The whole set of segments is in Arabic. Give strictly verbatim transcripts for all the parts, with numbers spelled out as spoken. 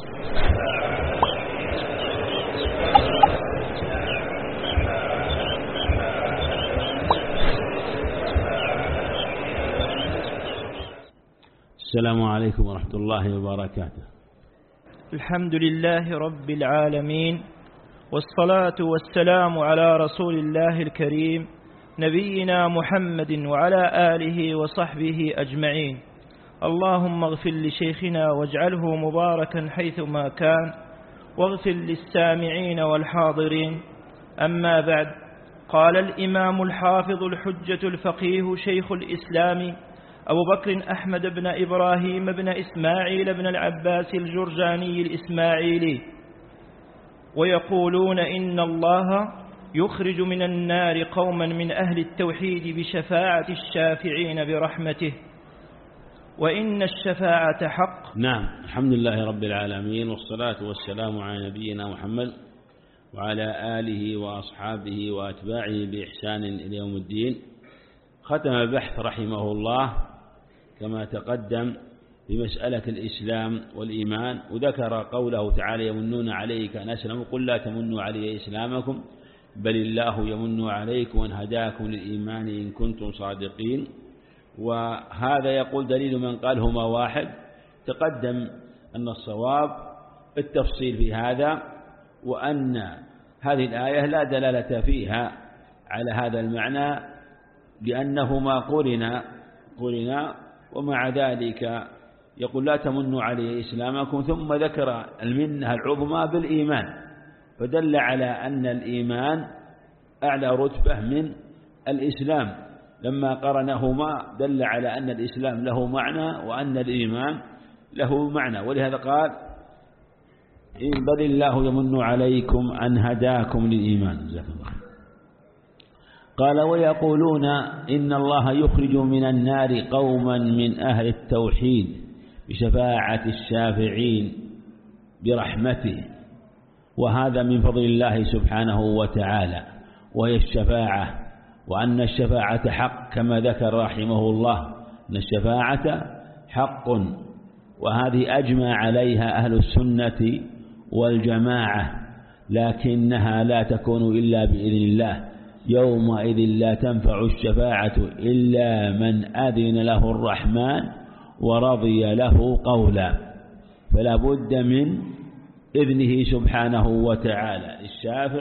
السلام عليكم ورحمة الله وبركاته. الحمد لله رب العالمين، والصلاة والسلام على رسول الله الكريم نبينا محمد وعلى آله وصحبه أجمعين. اللهم اغفر لشيخنا واجعله مباركا حيثما كان، واغفر للسامعين والحاضرين. أما بعد، قال الإمام الحافظ الحجة الفقيه شيخ الإسلام أبو بكر أحمد بن إبراهيم بن إسماعيل بن العباس الجرجاني الإسماعيلي: ويقولون إن الله يخرج من النار قوما من أهل التوحيد بشفاعة الشافعين برحمته، وإن الشفاعة حق. نعم، الحمد لله رب العالمين، والصلاة والسلام على نبينا محمد وعلى آله وأصحابه وأتباعه بإحسان إلى يوم الدين. ختم البحث رحمه الله كما تقدم بمسألة الإسلام والإيمان، وذكر قوله تعالى: يمنون عليك أن أسلموا قل لا تمنوا علي إسلامكم بل الله يمن عليكم أن هداكم للإيمان إن كنتم صادقين. وهذا يقول دليل من قال هما واحد. تقدم أن الصواب التفصيل في هذا، وأن هذه الآية لا دلالة فيها على هذا المعنى لأنهما قرنا قرنا ومع ذلك يقول لا تمنوا علي إسلامكم، ثم ذكر المنة العظمى بالإيمان، فدل على أن الإيمان أعلى رتبة من الإسلام. لما قرنهما دل على أن الإسلام له معنى وأن الإيمان له معنى، ولهذا قال: بل الله يمن عليكم أن هداكم للإيمان. جزاك الله. قال: ويقولون إن الله يخرج من النار قوما من أهل التوحيد بشفاعة الشافعين برحمته، وهذا من فضل الله سبحانه وتعالى، وهي الشفاعة، وأن الشفاعة حق كما ذكر رحمه الله أن الشفاعة حق، وهذه أجمع عليها أهل السنة والجماعة، لكنها لا تكون إلا بإذن الله. يومئذ لا تنفع الشفاعة إلا من أذن له الرحمن ورضي له قولا، فلا بد من إذنه سبحانه وتعالى للشافع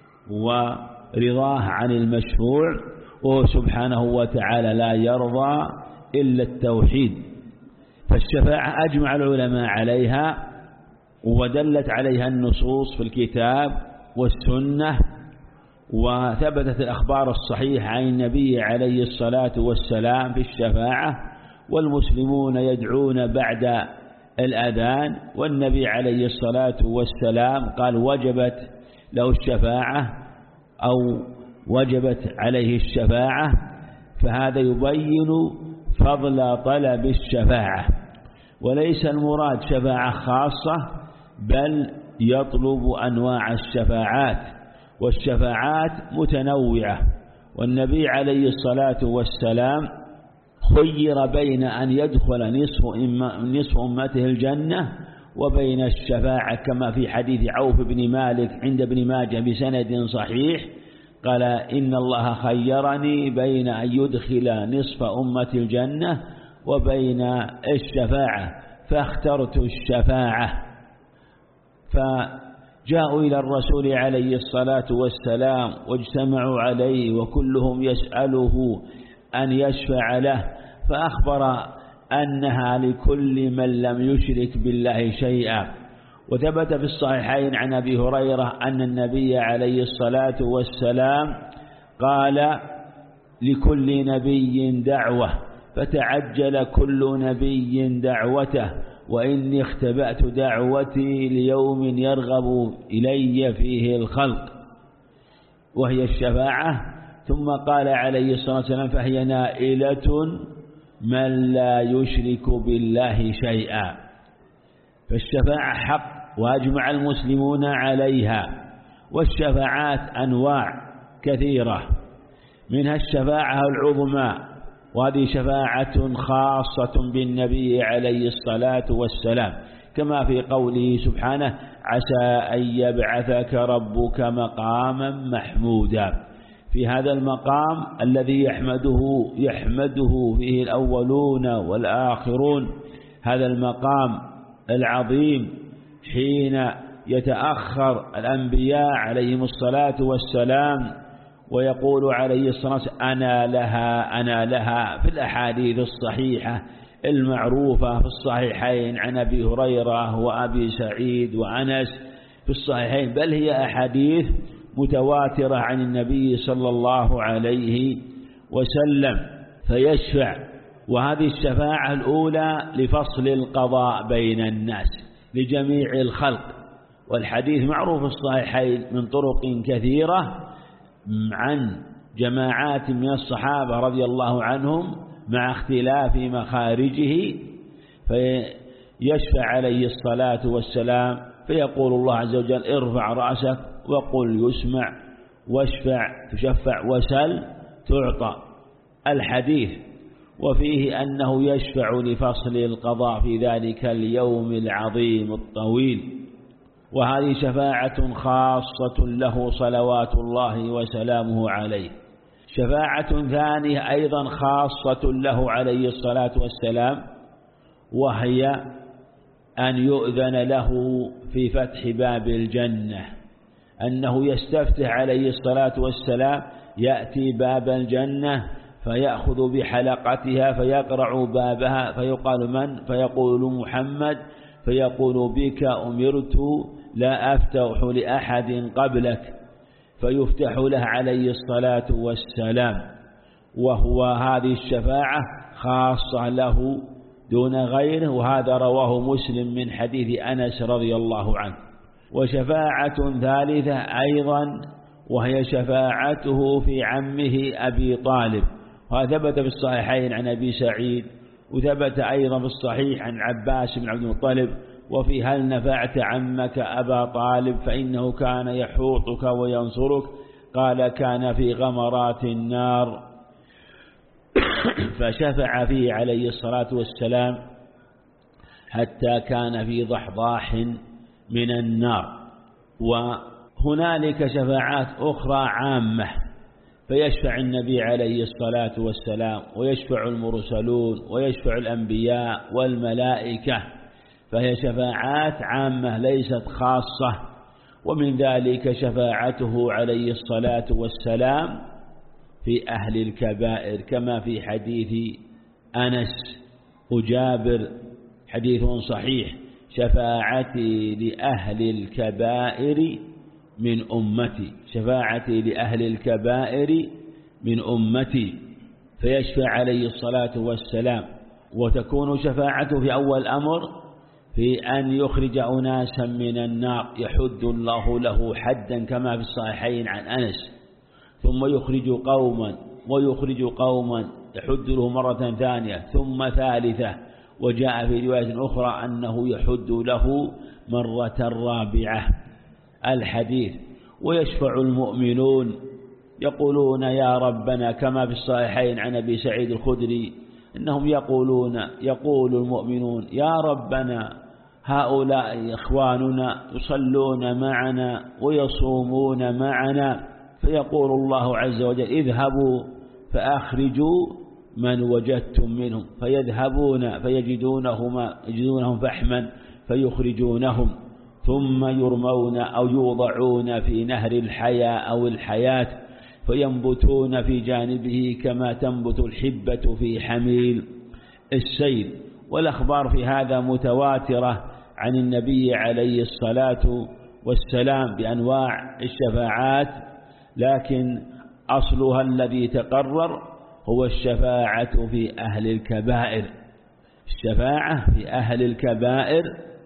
ورضاه عن المشفوع، وهو سبحانه وتعالى لا يرضى إلا التوحيد. فالشفاعة أجمع العلماء عليها، ودلت عليها النصوص في الكتاب والسنة، وثبتت الأخبار الصحيحة عن النبي عليه الصلاة والسلام في الشفاعة، والمسلمون يدعون بعد الأذان، والنبي عليه الصلاة والسلام قال وجبت له الشفاعة أو وجبت عليه الشفاعة، فهذا يبين فضل طلب الشفاعة، وليس المراد شفاعة خاصة، بل يطلب أنواع الشفاعات، والشفاعات متنوعة. والنبي عليه الصلاة والسلام خير بين أن يدخل نصف نصف أمته الجنة وبين الشفاعة، كما في حديث عوف بن مالك عند ابن ماجه بسند صحيح قال: إن الله خيرني بين أن يدخل نصف أمة الجنة وبين الشفاعة فاخترت الشفاعة. فجاءوا إلى الرسول عليه الصلاة والسلام واجتمعوا عليه، وكلهم يسأله أن يشفع له، فأخبر أنها لكل من لم يشرك بالله شيئا. وثبت في الصحيحين عن أبي هريرة أن النبي عليه الصلاة والسلام قال: لكل نبي دعوة، فتعجل كل نبي دعوته، وإني اختبأت دعوتي ليوم يرغب إلي فيه الخلق، وهي الشفاعة. ثم قال عليه الصلاة والسلام: فهي نائلة من لا يشرك بالله شيئا. فالشفاعة حق وأجمع المسلمون عليها، والشفاعات أنواع كثيرة، منها الشفاعة العظمى، وهذه شفاعة خاصة بالنبي عليه الصلاة والسلام، كما في قوله سبحانه عسى أن يبعثك ربك مقاما محمودا. في هذا المقام الذي يحمده يحمده فيه الأولون والآخرون، هذا المقام العظيم حين يتأخر الأنبياء عليهم الصلاة والسلام ويقول عليه الصلاة والسلام أنا لها أنا لها، في الأحاديث الصحيحة المعروفة في الصحيحين عن أبي هريرة وأبي سعيد وأنس في الصحيحين، بل هي أحاديث متواترة عن النبي صلى الله عليه وسلم، فيشفع. وهذه الشفاعة الأولى لفصل القضاء بين الناس لجميع الخلق، والحديث معروف في الصحيحين من طرق كثيرة عن جماعات من الصحابة رضي الله عنهم مع اختلاف مخارجه، فيشفع عليه الصلاة والسلام فيقول الله عز وجل ارفع رأسك وقل يسمع واشفع تشفع وسل تعطى الحديث. وفيه أنه يشفع لفصل القضاء في ذلك اليوم العظيم الطويل، وهذه شفاعة خاصة له صلوات الله وسلامه عليه. شفاعة ثانية أيضا خاصة له عليه الصلاة والسلام، وهي أن يؤذن له في فتح باب الجنة، أنه يستفتح عليه الصلاة والسلام يأتي باب الجنة فيأخذ بحلقتها فيقرع بابها فيقال من؟ فيقول محمد، فيقول بك أمرت لا أفتح لأحد قبلك، فيفتح له عليه الصلاة والسلام. وهو هذه الشفاعة خاصة له دون غيره، وهذا رواه مسلم من حديث أنس رضي الله عنه. وشفاعة ثالثة أيضا وهي شفاعته في عمه أبي طالب، وهذا ثبت في الصحيحين عن أبي سعيد، وثبت أيضا في الصحيح عن عباس بن عبد المطلب وفي هل نفعت عمك أبا طالب فإنه كان يحوطك وينصرك، قال كان في غمرات النار، فشفع فيه عليه الصلاة والسلام حتى كان في ضحضاح من النار. وهنالك شفاعات أخرى عامة، فيشفع النبي عليه الصلاة والسلام ويشفع المرسلون ويشفع الأنبياء والملائكة، فهي شفاعات عامة ليست خاصة. ومن ذلك شفاعته عليه الصلاة والسلام في أهل الكبائر، كما في حديث أنس وجابر حديث صحيح شفاعتي لأهل الكبائر من أمتي، شفاعتي لأهل الكبائر من أمتي، فيشفع عليه الصلاة والسلام. وتكون شفاعته في أول أمر في أن يخرج أناسا من النار، يحد الله له حدا كما في الصحيحين عن أنس، ثم يخرج قوما ويخرج قوما يحد له مرة ثانية ثم ثالثة، وجاء في رواية أخرى أنه يحد له مرة رابعة الحديث. ويشفع المؤمنون يقولون يا ربنا، كما في الصحيحين عن أبي سعيد الخدري إنهم يقولون يقول المؤمنون يا ربنا هؤلاء إخواننا يصلون معنا ويصومون معنا، فيقول الله عز وجل اذهبوا فأخرجوا من وجدتم منهم، فيذهبون فيجدونهم يجدونهم فحما فيخرجونهم، ثم يرمون أو يوضعون في نهر الحياة أو الحياة فينبتون في جانبه كما تنبت الحبة في حميل السيل. والأخبار في هذا متواترة عن النبي عليه الصلاة والسلام بأنواع الشفاعات، لكن أصلها الذي تقرر هو الشفاعة في أهل الكبائر، الشفاعة في أهل الكبائر،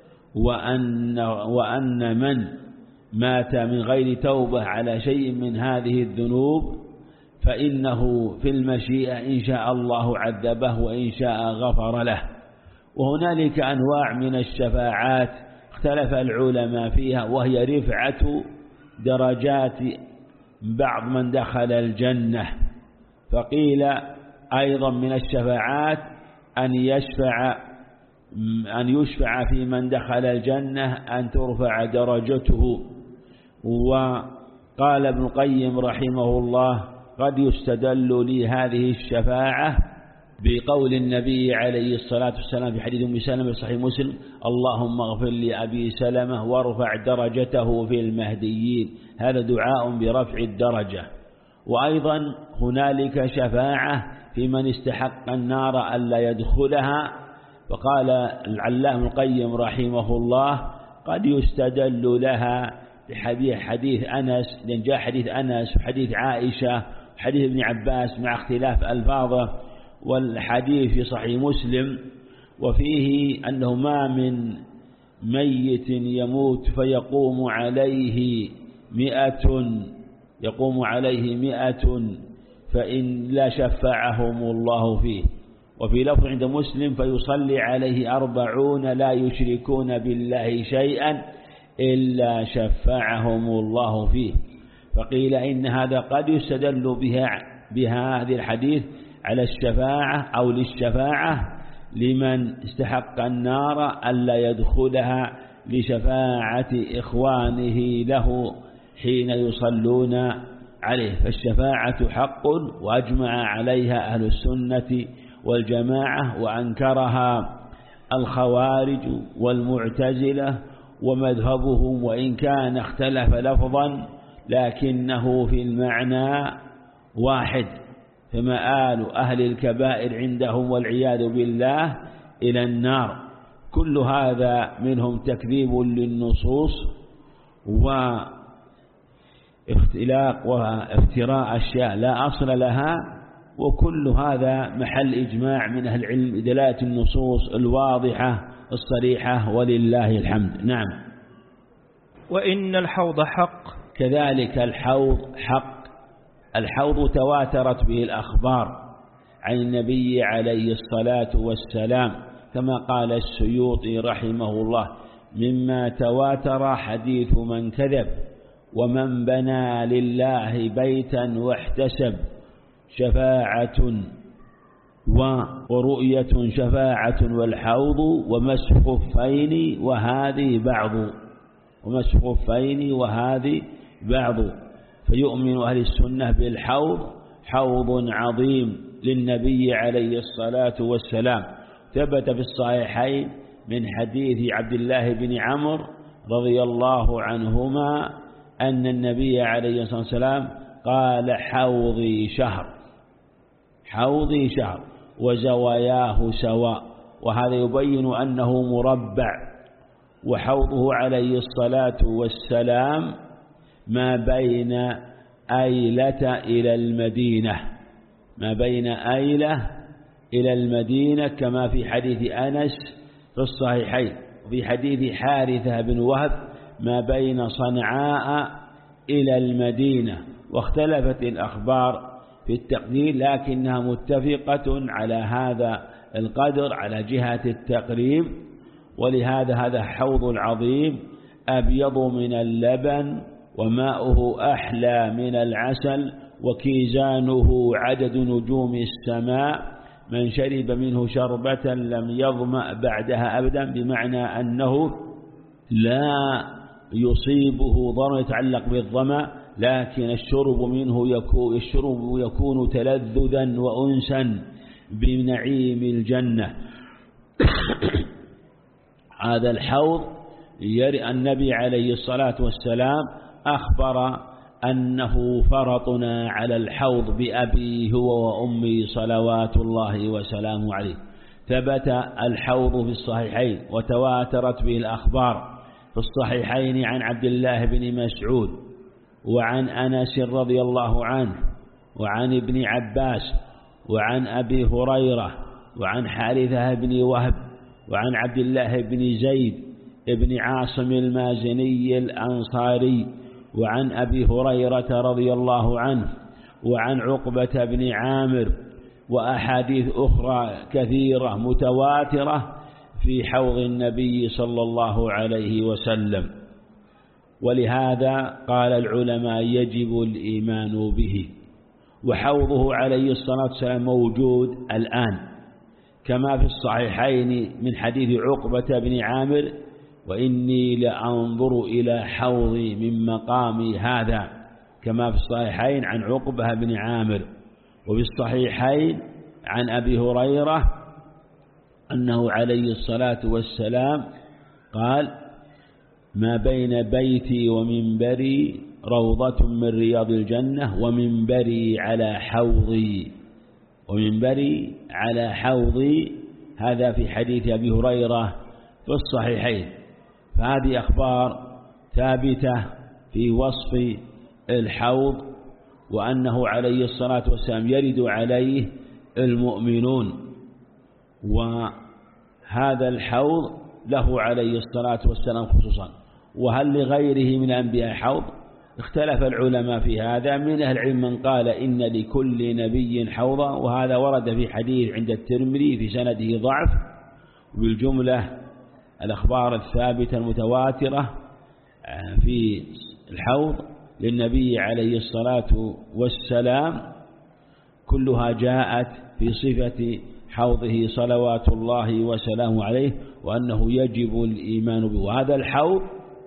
وأن, وأن من مات من غير توبة على شيء من هذه الذنوب فإنه في المشيئة إن شاء الله عذبه وإن شاء غفر له. وهنالك أنواع من الشفاعات اختلف العلماء فيها، وهي رفعة درجات بعض من دخل الجنة. فقيل أيضا من الشفاعات أن يشفع أن يشفع في من دخل الجنة أن ترفع درجته. وقال ابن القيم رحمه الله قد يستدل لهذه الشفاعة بقول النبي عليه الصلاة والسلام في حديث أم سلمة صحيح مسلم: اللهم اغفر لأبي سلمة وارفع درجته في المهديين. هذا دعاء برفع الدرجة. وأيضا هنالك شفاعة في من استحق النار ألا يدخلها. فقال العلامة القيم رحمه الله قد يستدل لها بحديث حديث أنس، لأن جاء حديث أنس وحديث عائشة وحديث ابن عباس مع اختلاف ألفاظه، والحديث في صحيح مسلم وفيه أنه ما من ميت يموت فيقوم عليه مئة يقوم عليه مئة فإن لا شفعهم الله فيه. وفي لفظ عند مسلم: فيصلي عليه أربعون لا يشركون بالله شيئا إلا شفعهم الله فيه. فقيل إن هذا قد يستدل بها بهذه الحديث على الشفاعة أو للشفاعة لمن استحق النار ألا يدخلها لشفاعة إخوانه له حين يصلون عليه. فالشفاعة حق وأجمع عليها أهل السنة والجماعة، وأنكرها الخوارج والمعتزلة ومذهبهم، وإن كان اختلف لفظا لكنه في المعنى واحد. فمآل أهل الكبائر عندهم والعياذ بالله إلى النار. كل هذا منهم تكذيب للنصوص واختلاق وافتراء أشياء لا أصل لها، وكل هذا محل إجماع من أهل العلم بدلالة النصوص الواضحة الصريحة ولله الحمد. نعم. وإن الحوض حق. كذلك الحوض حق. الحوض تواترت به الأخبار عن النبي عليه الصلاة والسلام، كما قال السيوطي رحمه الله: مما تواتر حديث من كذب ومن بنى لله بيتا واحتسب شفاعة ورؤية شفاعة والحوض ومسح خفين وهذه بعض ومسح خفين وهذه بعض. فيؤمن أهل السنة بالحوض، حوض عظيم للنبي عليه الصلاة والسلام. ثبت في الصحيحين من حديث عبد الله بن عمرو رضي الله عنهما أن النبي عليه الصلاة والسلام قال: حوضي شهر حوضي شهر وزواياه سواء. وهذا يبين أنه مربع. وحوضه عليه الصلاة والسلام ما بين أيلة إلى المدينة ما بين أيلة إلى المدينة كما في حديث أنس في الصحيحين، وفي حديث حارثة بن وهب ما بين صنعاء إلى المدينة. واختلفت الأخبار في التقدير لكنها متفقة على هذا القدر على جهة التقريب. ولهذا هذا حوض العظيم أبيض من اللبن وماؤه أحلى من العسل وكيزانه عدد نجوم السماء، من شرب منه شربة لم يظمأ بعدها أبدا، بمعنى أنه لا يصيبه ضرر يتعلق بالظمأ، لكن الشرب منه يكون, الشرب يكون تلذذا وأنسا بنعيم الجنة. هذا الحوض يرى النبي عليه الصلاة والسلام أخبر أنه فرطنا على الحوض بأبي هو وأمي صلوات الله وسلامه عليه. ثبت الحوض في الصحيحين وتواترت به الأخبار في الصحيحين عن عبد الله بن مسعود وعن أنس رضي الله عنه وعن ابن عباس وعن أبي هريرة وعن حارثة بن وهب وعن عبد الله بن زيد بن عاصم المازني الأنصاري وعن أبي هريرة رضي الله عنه وعن عقبة بن عامر، وأحاديث أخرى كثيرة متواترة في حوض النبي صلى الله عليه وسلم. ولهذا قال العلماء يجب الإيمان به. وحوضه عليه الصلاة والسلام موجود الآن كما في الصحيحين من حديث عقبة بن عامر: وإني لأنظر إلى حوضي من مقامي هذا، كما في الصحيحين عن عقبة بن عامر. وفي الصحيحين عن أبي هريرة أنه عليه الصلاة والسلام قال: ما بين بيتي ومنبري روضة من رياض الجنة، ومنبري على حوضي، ومنبري على حوضي. هذا في حديث أبي هريرة في الصحيحين. فهذه أخبار ثابتة في وصف الحوض، وأنه عليه الصلاة والسلام يرد عليه المؤمنون. وهذا الحوض له عليه الصلاة والسلام خصوصا. وهل لغيره من الأنبياء حوض؟ اختلف العلماء في هذا. من أهل العلم من قال إن لكل نبي حوضا، وهذا ورد في حديث عند الترمذي في سنده ضعف. وبالجملة الأخبار الثابتة المتواترة في الحوض للنبي عليه الصلاة والسلام كلها جاءت في صفة حوضه صلوات الله وسلامه عليه، وأنه يجب الإيمان به. وهذا الحوض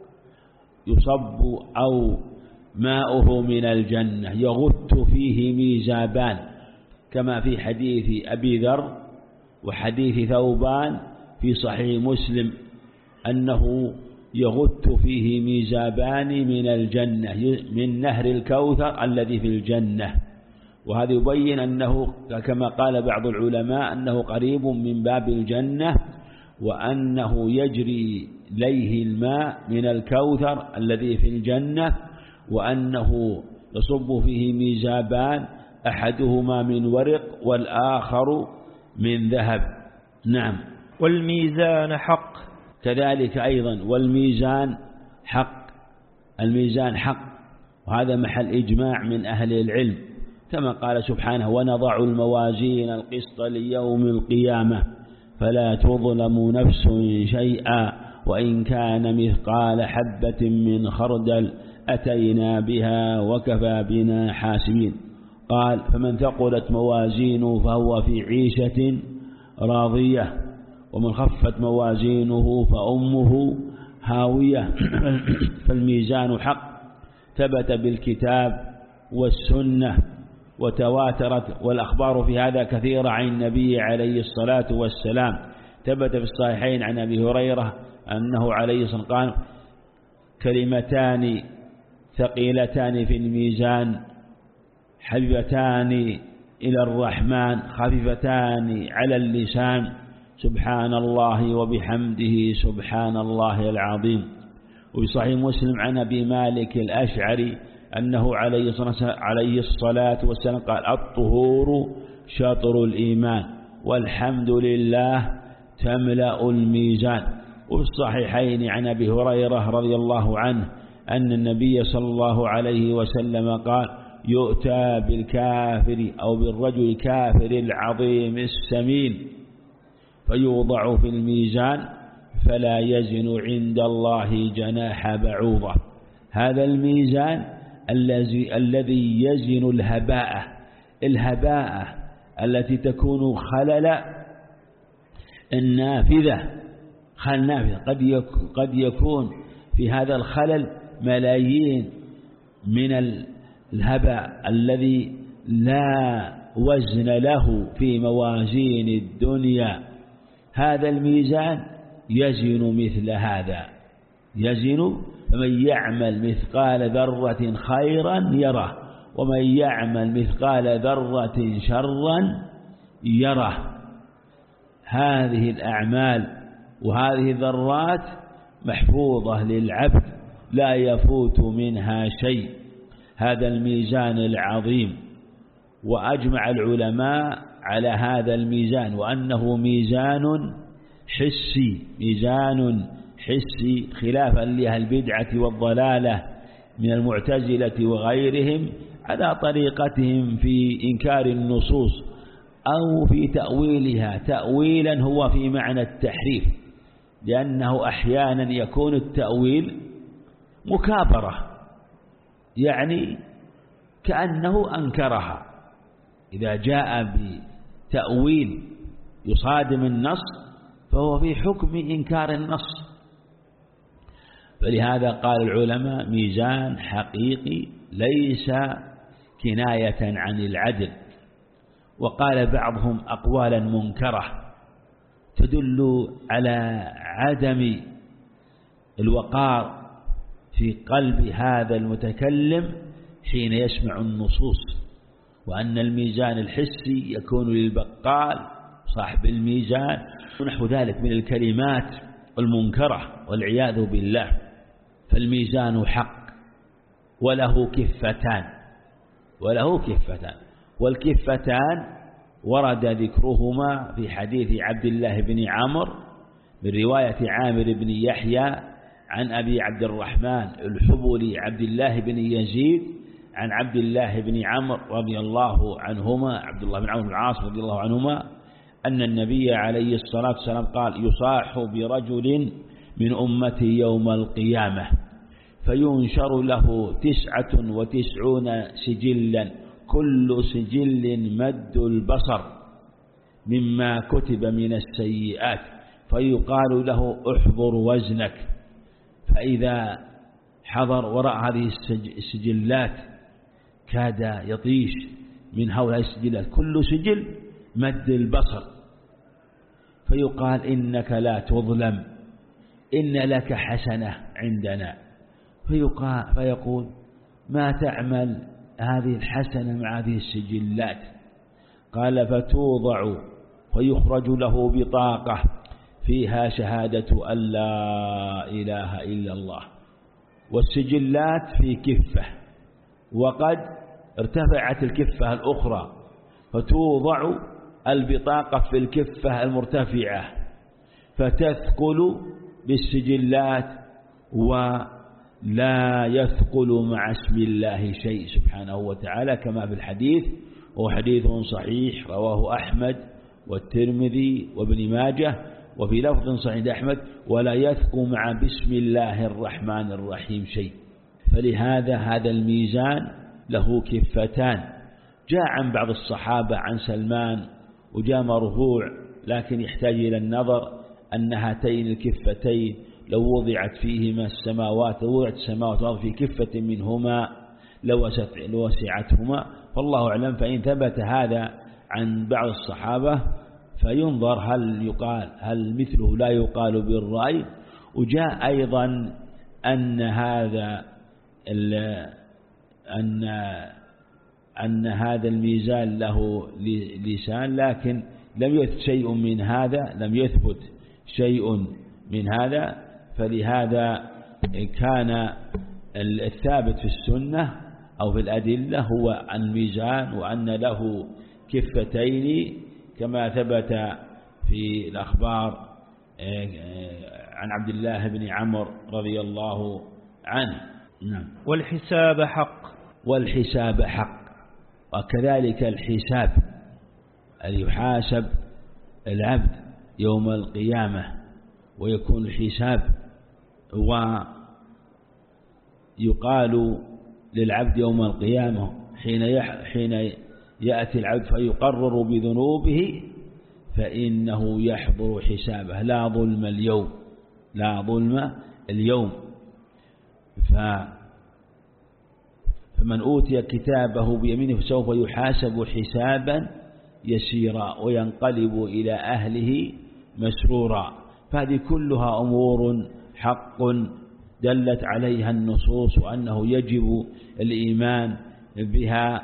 يصب أو ماؤه من الجنة يغت فيه ميزابان، كما في حديث أبي ذر وحديث ثوبان في صحيح مسلم أنه يغت فيه ميزابان من الجنة من نهر الكوثر الذي في الجنة. وهذا يبين أنه كما قال بعض العلماء أنه قريب من باب الجنة، وأنه يجري إليه الماء من الكوثر الذي في الجنة، وأنه يصب فيه ميزابان أحدهما من ورق والآخر من ذهب. نعم. والميزان حق. كذلك أيضا والميزان حق، الميزان حق، وهذا محل إجماع من أهل العلم، كما قال سبحانه: ونضع الموازين القسط ليوم القيامة فلا تظلم نفس شيئا وإن كان مثقال حبة من خردل أتينا بها وكفى بنا حاسبين. قال: فمن ثقلت موازينه فهو في عيشة راضية، ومن خفت موازينه فأمه هاوية. فالميزان حق، ثبت بالكتاب والسنة وتواترت، والأخبار في هذا كثيرة عن النبي عليه الصلاة والسلام. ثبت في الصحيحين عن أبي هريرة أنه عليه الصلاة والسلام قال: كلمتان ثقيلتان في الميزان حبيبتان إلى الرحمن خفيفتان على اللسان سبحان الله وبحمده سبحان الله العظيم. وفي صحيح مسلم عن أبي مالك الأشعري أنه عليه الصلاة والسلام قال: الطهور شطر الإيمان والحمد لله تملأ الميزان. وفي الصحيحين عن أبي هريرة رضي الله عنه أن النبي صلى الله عليه وسلم قال: يؤتى بالكافر أو بالرجل الكافر العظيم السمين فيوضع في الميزان فلا يزن عند الله جناح بعوضة. هذا الميزان الذي الذي يزن الهباء الهباء التي تكون خلل النافذة خلل نافذة. قد قد يكون في هذا الخلل ملايين من الهباء الذي لا وزن له في موازين الدنيا. هذا الميزان يزن مثل هذا، يزن. فمن يعمل مثقال ذرة خيرا يره، ومن يعمل مثقال ذرة شرا يره. هذه الأعمال وهذه الذرات محفوظة للعبد لا يفوت منها شيء. هذا الميزان العظيم. وأجمع العلماء على هذا الميزان وأنه ميزان حسي، ميزان حسي، خلافا لأهل البدعة والضلالة من المعتزلة وغيرهم على طريقتهم في إنكار النصوص أو في تأويلها تأويلا هو في معنى التحريف، لأنه أحيانا يكون التأويل مكابرة، يعني كأنه أنكرها. إذا جاء بتأويل يصادم النص فهو في حكم إنكار النص. فلهذا قال العلماء ميزان حقيقي ليس كناية عن العدل. وقال بعضهم أقوالا منكرة تدل على عدم الوقار في قلب هذا المتكلم حين يسمع النصوص، وأن الميزان الحسي يكون للبقال صاحب الميزان ونحو ذلك من الكلمات المنكرة والعياذ بالله. فالميزان حق وله كفتان وله كفتان والكفتان ورد ذكرهما في حديث عبد الله بن عمرو من رواية عامر بن يحيى عن أبي عبد الرحمن الحبلي عبد الله بن يزيد عن عبد الله بن عمرو رضي الله عنهما عبد الله بن عمرو بن العاص رضي الله عنهما أن النبي عليه الصلاة والسلام قال يصاح برجل من أمتي يوم القيامة فينشر له تسعة وتسعون سجلا كل سجل مد البصر مما كتب من السيئات فيقال له احضر وزنك، فإذا حضر وراء هذه السجلات كاد يطيش من هؤلاء السجلات كل سجل مد البصر، فيقال إنك لا تظلم إن لك حسنة عندنا، فيقال فيقول ما تعمل هذه الحسنة مع هذه السجلات؟ قال فتوضع ويخرج له بطاقة فيها شهادة أن لا إله إلا الله، والسجلات في كفة، وقد ارتفعت الكفة الأخرى فتوضع البطاقة في الكفة المرتفعة فتثقل بالسجلات ولا يثقل مع اسم الله شيء سبحانه وتعالى كما في الحديث، وهو حديث صحيح رواه أحمد والترمذي وابن ماجه، وفي لفظ صحيح أحمد ولا يثقل مع بسم الله الرحمن الرحيم شيء. فلهذا هذا الميزان له كفتان. جاء عن بعض الصحابة عن سلمان وجاء مرفوع لكن يحتاج إلى النظر أن هاتين الكفتين لو وضعت فيهما السماوات لو وضعت السماوات والأرض في كفة منهما لوسعتهما، فالله أعلم. فإن ثبت هذا عن بعض الصحابة فينظر هل يقال هل مثله لا يقال بالرأي. وجاء أيضا أن هذا أن أن هذا الميزان له لسان، لكن لم يثبت شيء من هذا لم يثبت شيء من هذا فلهذا كان الثابت في السنة أو في الأدلة هو الميزان وأن له كفتين كما ثبت في الأخبار عن عبد الله بن عمرو رضي الله عنه. نعم. والحساب حق والحساب حق وكذلك الحساب أن يحاسب العبد يوم القيامة ويكون الحساب، ويقال للعبد يوم القيامة حين حين يأتي العبد فيقرر بذنوبه فإنه يحضر حسابه لا ظلم اليوم لا ظلم اليوم فمن أوتي كتابه بيمينه فسوف يحاسب حسابا يسيرا وينقلب إلى أهله مسرورا. فهذه كلها أمور حق دلت عليها النصوص وأنه يجب الإيمان بها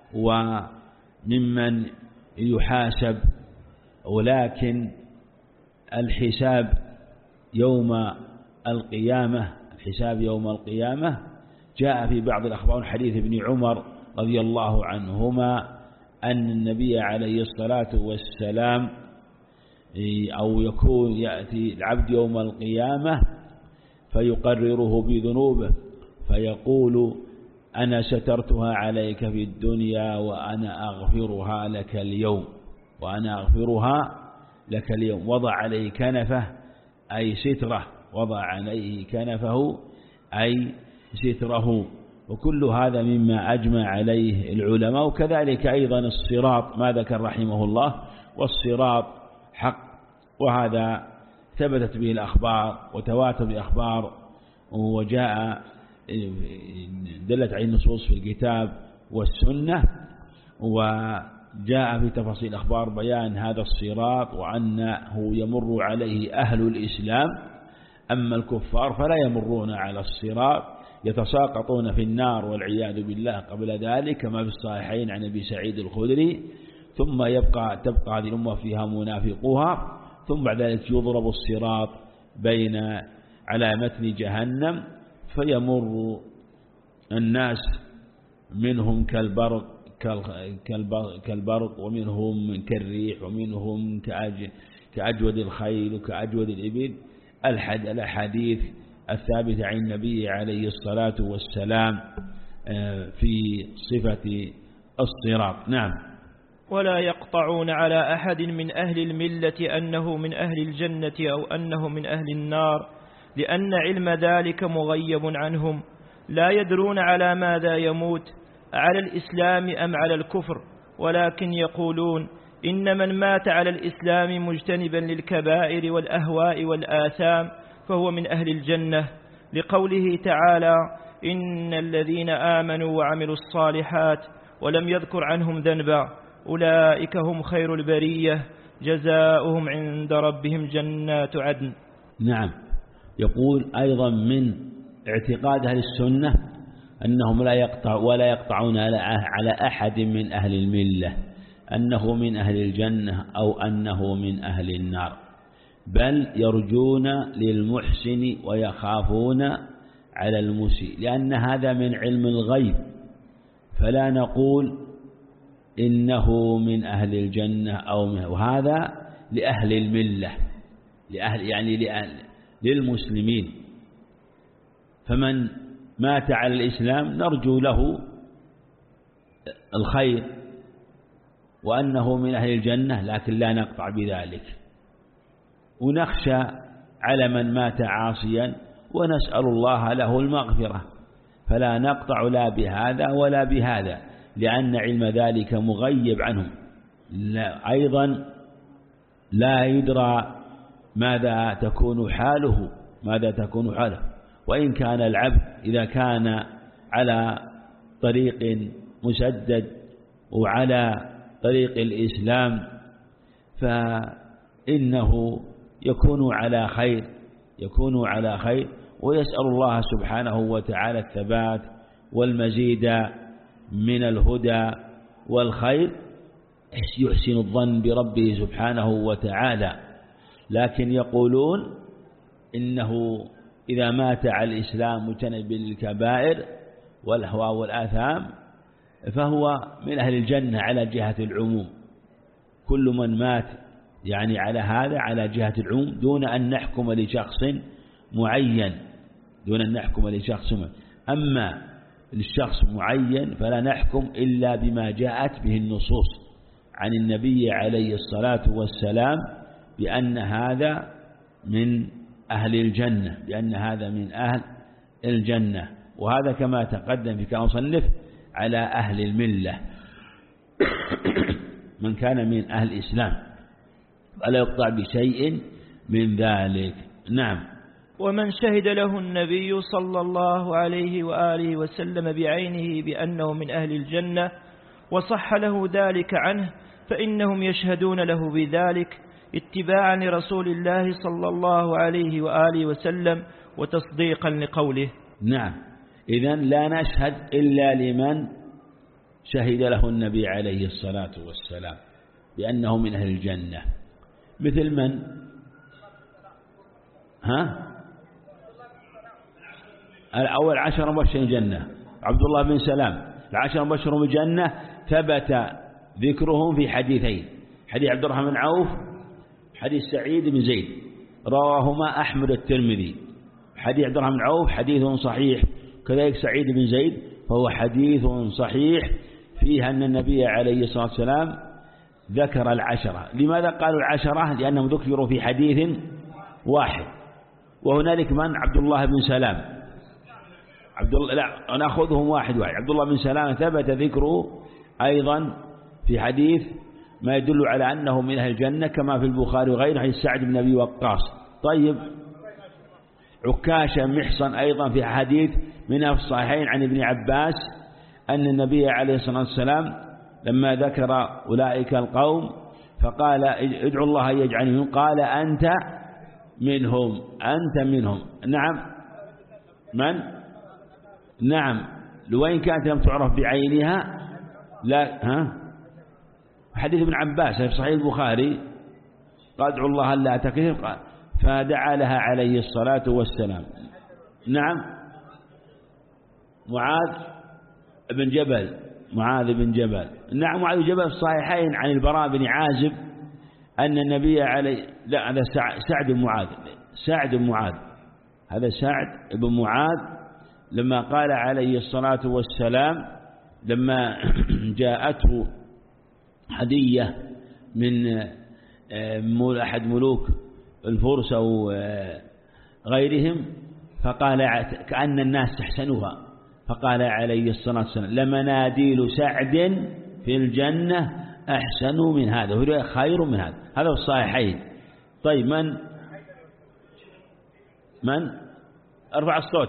وممن يحاسب. ولكن الحساب يوم القيامة الحساب يوم القيامة جاء في بعض الأخبار حديث ابن عمر رضي الله عنهما أن النبي عليه الصلاة والسلام أو يكون يأتي العبد يوم القيامة فيقرره بذنوبه فيقول أنا سترتها عليك في الدنيا وأنا أغفرها لك اليوم وأنا أغفرها لك اليوم. وضع عليه كنفه أي ستره وضع عليه كنفه أي ستره. وكل هذا مما أجمع عليه العلماء. وكذلك أيضا الصراط ما ذكر رحمه الله، والصراط حق. وهذا ثبتت به الأخبار وتواتر الأخبار، وجاء دلت عليه النصوص في الكتاب والسنة، وجاء في تفاصيل الأخبار بيان هذا الصراط وأنه يمر عليه أهل الإسلام، أما الكفار فلا يمرون على الصراط، يتساقطون في النار والعياذ بالله قبل ذلك، كما في الصحيحين عن أبي سعيد الخدري. ثم يبقى تبقى هذه الأمة فيها منافقوها، ثم بعد ذلك يضرب الصراط بين على متن جهنم، فيمر الناس منهم كالبرق كالبرق ومنهم كالريح ومنهم كأجود الخيل وكأجود الإبل. الأحاديث الثابتة عن النبي عليه الصلاة والسلام في صفة الصراط. نعم. ولا يقطعون على أحد من أهل الملة أنه من أهل الجنة أو أنه من أهل النار، لأن علم ذلك مغيب عنهم، لا يدرون على ماذا يموت، على الإسلام أم على الكفر، ولكن يقولون إن من مات على الإسلام مجتنبا للكبائر والأهواء والآثام فهو من أهل الجنة، لقوله تعالى إن الذين آمنوا وعملوا الصالحات ولم يذكر عنهم ذنبا أولئك هم خير البرية جزاؤهم عند ربهم جنات عدن. نعم. يقول أيضا من اعتقاد أهل السنة أنهم لا يقطع ولا يقطعون على أحد من أهل الملة أنه من أهل الجنة أو أنه من أهل النار، بل يرجون للمحسن ويخافون على المسيء، لأن هذا من علم الغيب، فلا نقول إنه من أهل الجنة أو من، وهذا لأهل الملة، لأهل يعني لأهل للمسلمين. فمن مات على الإسلام نرجو له الخير وأنه من أهل الجنة، لكن لا نقطع بذلك، ونخشى على من مات عاصيا ونسأل الله له المغفرة، فلا نقطع لا بهذا ولا بهذا، لأن علم ذلك مغيب عنهم. لا أيضا لا يدرى ماذا تكون حاله ماذا تكون حاله وإن كان العبد إذا كان على طريق مسدد وعلى طريق الإسلام فإنه يكون على خير يكون على خير ويسأل الله سبحانه وتعالى الثبات والمزيد من الهدى والخير، يحسن الظن بربه سبحانه وتعالى. لكن يقولون إنه إذا مات على الإسلام مجتنب للكبائر والأهواء والآثام فهو من أهل الجنة على جهة العموم، كل من مات يعني على هذا على جهة العموم، دون أن نحكم لشخص معين دون أن نحكم لشخص معين. أما للشخص معين فلا نحكم إلا بما جاءت به النصوص عن النبي عليه الصلاة والسلام بأن هذا من أهل الجنة بأن هذا من أهل الجنة وهذا كما تقدم في كلام مصنف على أهل الملة من كان من أهل الإسلام فلا يقطع بشيء من ذلك. نعم. ومن شهد له النبي صلى الله عليه وآله وسلم بعينه بأنه من أهل الجنة وصح له ذلك عنه فإنهم يشهدون له بذلك اتباعا لرسول الله صلى الله عليه وآله وسلم وتصديقا لقوله. نعم. إذن لا نشهد إلا لمن شهد له النبي عليه الصلاة والسلام بأنه من أهل الجنة، مثل من ها الأول عشر مبشرين بالجنة عبد الله بن سلام، العشر مبشرين بالجنة ثبت ذكرهم في حديثين، حديث عبد الرحمن بن عوف حديث سعيد بن زيد رواهما أحمد الترمذي. حديث عبد الرحمن بن عوف حديث صحيح، كذلك سعيد بن زيد فهو حديث صحيح فيه أن النبي عليه الصلاة والسلام ذكر العشرة. لماذا قالوا العشرة؟ لأنهم ذكروا في حديث واحد، وهنالك من عبد الله بن سلام عبد الله لا نأخذهم واحد واحد عبد الله بن سلام ثبت ذكره أيضا في حديث ما يدل على أنه من أهل الجنة كما في البخاري وغيره حديث سعد بن أبي وقاص. طيب عكاشة محصن أيضا في حديث من الصحيحين عن ابن عباس أن النبي عليه الصلاة والسلام لما ذكر أولئك القوم فقال ادعوا الله أن يجعلني منهم، قال أنت منهم أنت منهم. نعم من؟ نعم لوين كانت لم تعرف بعينها لا ها حديث ابن عباس في صحيح البخاري قال ادعوا الله ألا تكذب فدعا لها عليه الصلاة والسلام. نعم معاذ بن جبل معاذ بن جبل نعم معاذ بن جبل في الصحيحين عن البراء بن عازب أن النبي عليه لا هذا سعد بن معاذ سعد بن معاذ هذا سعد بن معاذ لما قال عليه الصلاة والسلام لما جاءته هدية من أحد ملوك الفرس أو غيرهم فقال كأن الناس تحسنها فقال عليه الصلاة والسلام لمناديل سعد في الجنة أحسن من هذا وهو خير من هذا. هذا في الصحيحين. طيب من من ارفع الصوت؟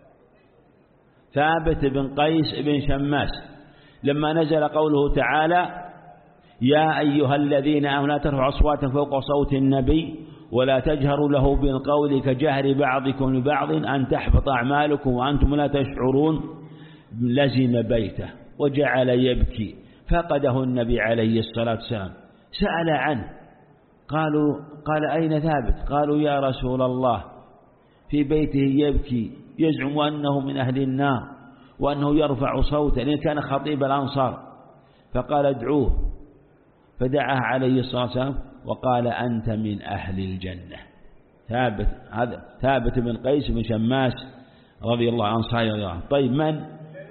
ثابت بن قيس بن شماس لما نزل قوله تعالى يا أيها الذين آمنوا لا ترفعوا أصواتكم فوق صوت النبي ولا تجهروا له بالقول كجهر بعضكم لبعض أن تحبط أعمالكم وأنتم لا تشعرون لزم بيته وجعل يبكي فقده النبي عليه الصلاة والسلام. سأل عنه قالوا قال أين ثابت؟ قالوا يا رسول الله في بيته يبكي يزعم أنه من أهل النار وأنه يرفع صوته لأنه كان خطيب الأنصار. فقال ادعوه فدعاه عليه الصلاة والسلام وقال أنت من أهل الجنة. ثابت هذا ثابت بن قيس بن شماس رضي الله عنه صحيح. طيب من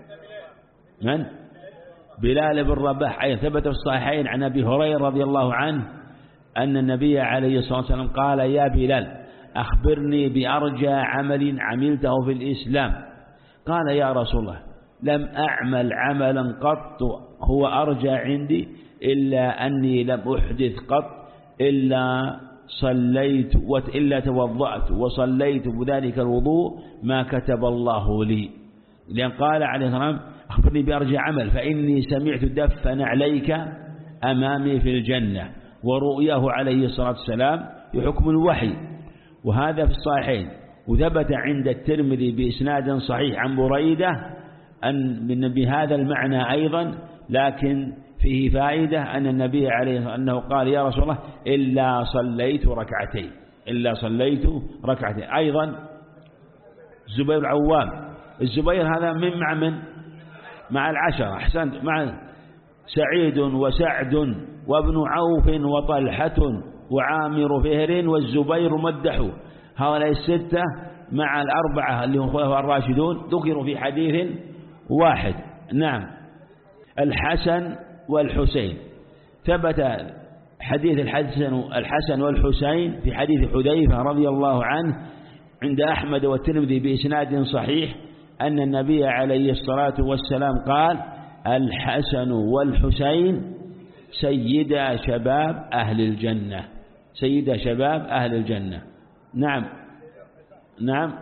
من بلال بن رباح أي ثبت في الصحيحين عن أبي هريرة رضي الله عنه أن النبي عليه الصلاة والسلام قال يا بلال أخبرني بأرجى عمل عملته في الإسلام. قال يا رسول الله لم أعمل عملا قط هو أرجى عندي إلا أني لم أحدث قط إلا صليت إلا توضأت وصليت بذلك الوضوء ما كتب الله لي. لأن قال عليه الصلاة والسلام أخبرني بأرجى عمل فإني سمعت دفا عليك أمامي في الجنة ورؤياه عليه الصلاة والسلام يحكم الوحي. وهذا في الصحيحين وثبت عند الترمذي بإسناد صحيح عن بريدة أن من بهذا المعنى أيضا لكن فيه فائدة أن النبي عليه أنه قال يا رسول الله إلا صليت ركعتين إلا صليت ركعتين. أيضا الزبير العوام الزبير هذا من مع من مع العشرة أحسنت مع سعيد وسعد وابن عوف وطلحة وعامر فهر والزبير مدحوا هؤلاء الستة مع الأربعة اللي هم الخلفاء الراشدون ذكروا في حديث واحد. نعم الحسن والحسين ثبت حديث الحسن الحسن والحسين في حديث حذيفة رضي الله عنه عند أحمد والترمذي بإسناد صحيح أن النبي عليه الصلاة والسلام قال الحسن والحسين سيدا شباب أهل الجنة سيدا شباب أهل الجنة. نعم نعم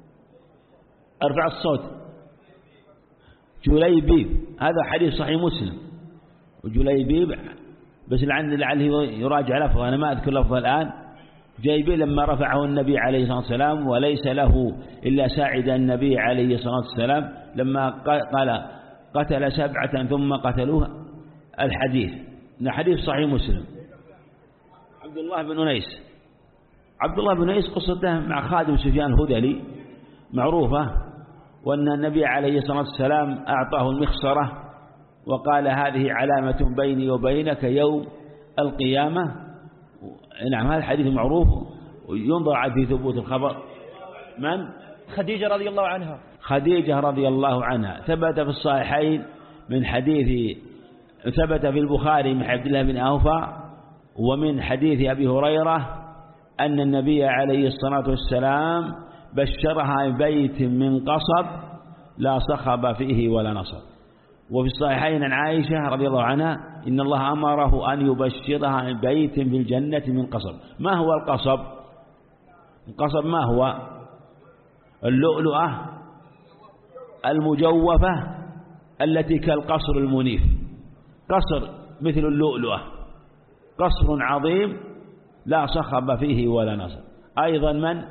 ارفع الصوت. جليبيب هذا حديث صحيح مسلم وجليبيب بس لعله يراجع لفظه أنا ما أذكر لفظه الآن. جليبيب لما رفعه النبي عليه الصلاة والسلام وليس له إلا ساعد النبي عليه الصلاة والسلام لما قال قتل سبعة ثم قتلوها الحديث حديث صحيح مسلم. عبد الله بن أنيس عبد الله بن أنيس قصته مع خادم سفيان الهذلي معروفة وأن النبي عليه الصلاة والسلام أعطاه المخصرة وقال هذه علامة بيني وبينك يوم القيامة. نعم هذا الحديث معروف وينظر في ثبوت الخبر. من؟ خديجة رضي الله عنها خديجة رضي الله عنها ثبت في الصحيحين من حديث ثبت في البخاري من عبد الله بن أوفى ومن حديث أبي هريرة أن النبي عليه الصلاة والسلام بشرها بيت من قصب لا صخب فيه ولا نصب. وفي الصحيحين عن عائشة رضي الله عنها إن الله أمره أن يبشرها بيت في الجنة من قصب. ما هو القصب؟ القصب ما هو؟ اللؤلؤة المجوفة التي كالقصر المنيف، قصر مثل اللؤلؤة، قصر عظيم لا صخب فيه ولا نصب. أيضا من؟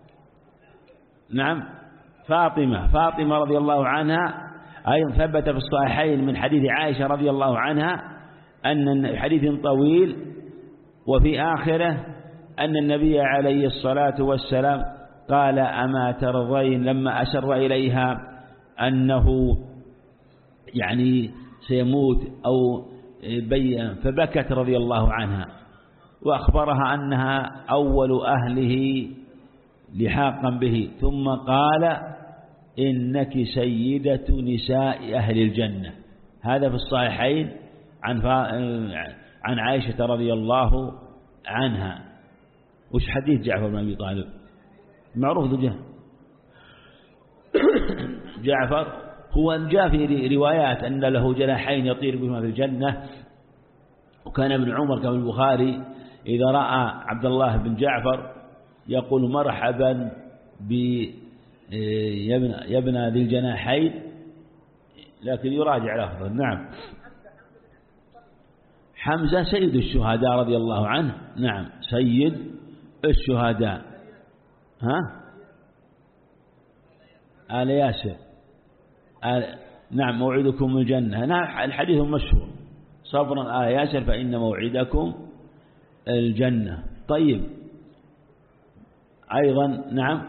نعم فاطمة فاطمة رضي الله عنها أيضا ثبت في الصحيحين من حديث عائشة رضي الله عنها أن حديث طويل وفي آخره أن النبي عليه الصلاة والسلام قال أما ترضين لما أشر إليها أنه يعني سيموت أو بين، فبكت رضي الله عنها وأخبرها أنها أول أهله لحاقا به، ثم قال إنك سيدة نساء أهل الجنة. هذا في الصحيحين عن عن عائشة رضي الله عنها. وش حديث جعفر بن أبي طالب؟ معروف ذو جعفر هو جاء في روايات أن له جناحين يطير بهما في الجنة، وكان ابن عمر كما البخاري إذا رأى عبد الله بن جعفر يقول مرحبا ب يا ابن ذي الجناحين، لكن يراجع لفظه. نعم حمزة سيد الشهداء رضي الله عنه. نعم سيد الشهداء. ها آل ياسر آل نعم موعدكم الجنة. نعم الحديث مشهور صبرا آل ياسر فإن موعدكم الجنة. طيب أيضا نعم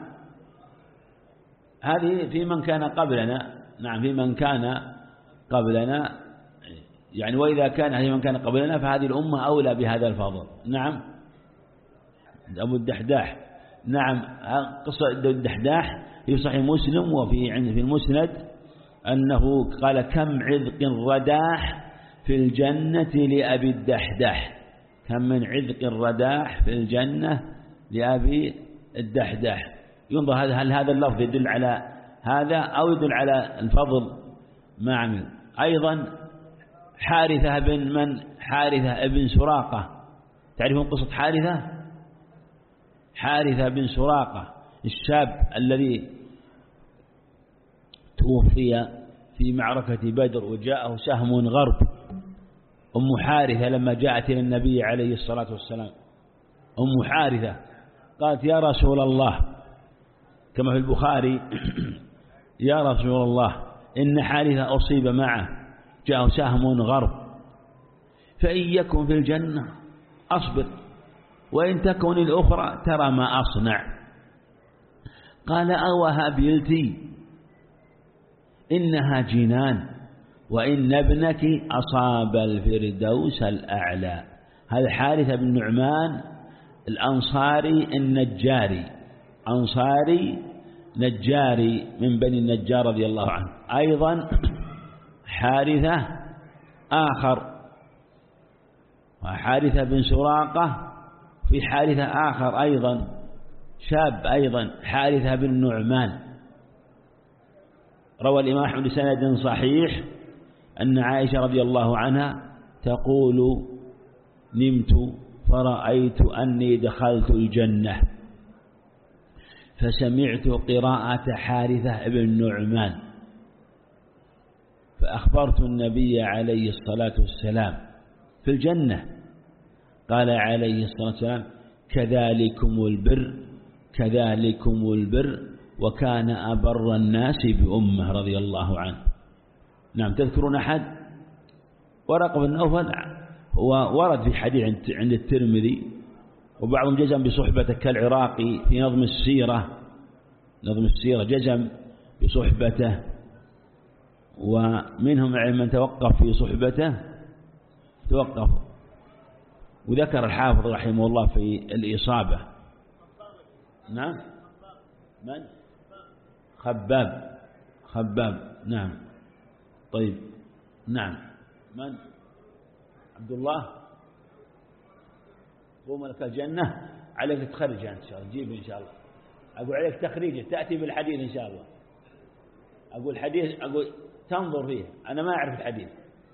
هذه في من كان قبلنا. نعم في من كان قبلنا يعني، وإذا كان في من كان قبلنا فهذه الأمة أولى بهذا الفضل. نعم أبو الدحداح. نعم قصة الدحداح في صحيح مسلم وفي في المسند أنه قال كم عذق رداح في الجنة لأبي الدحداح، كم من عذق رداح في الجنة لأبي الدحداح. ينظر هل هذا اللفظ يدل على هذا أو يدل على الفضل ما عمل. أيضا حارثة بن من حارثة بن سراقة، تعرفون قصة حارثة؟ حارثة بن سراقة الشاب الذي توفي في معركة بدر وجاءه سهم غرب. أم حارثة لما جاءت إلى النبي عليه الصلاة والسلام أم حارثة قالت يا رسول الله كما في البخاري يا رسول الله إن حارثة أصيب معه جاءه سهم غرب، فإن يكن في الجنة أصبر وإن تكن الأخرى ترى ما أصنع. قال أوها بيلتي إنها جنان وإن ابنك أصاب الفردوس الأعلى. هذا حارثة بن نعمان الأنصاري النجاري، أنصاري نجاري من بني النجار رضي الله عنه. أيضا حارثة آخر وحارثة بن سراقة، في حارثة آخر أيضا شاب أيضا حارثة بن نعمان. روى الإمام أحمد بسند صحيح أن عائشة رضي الله عنها تقول نمت فرأيت أني دخلت الجنة فسمعت قراءة حارثة بن نعمان فأخبرت النبي عليه الصلاة والسلام في الجنة. قال عليه الصلاة والسلام كذلكم البر كذلكم البر وكان أبر الناس بأمه رضي الله عنه. نعم تذكرون أحد؟ ورقة بن نوفل هو ورد في حديث عند الترمذي وبعضهم جزم بصحبته كالعراقي في نظم السيرة، نظم السيرة جزم بصحبته، ومنهم من توقف في صحبته توقف. وذكر الحافظ رحمه الله في الإصابة. نعم من؟ خباب خباب نعم. طيب نعم من؟ عبد الله. قوم لك الجنة عليك تخرجها إن شاء الله، جيب إن شاء الله. أقول عليك تخريجه تأتي بالحديث إن شاء الله. أقول حديث، أقول تنظر فيه، أنا ما أعرف الحديث.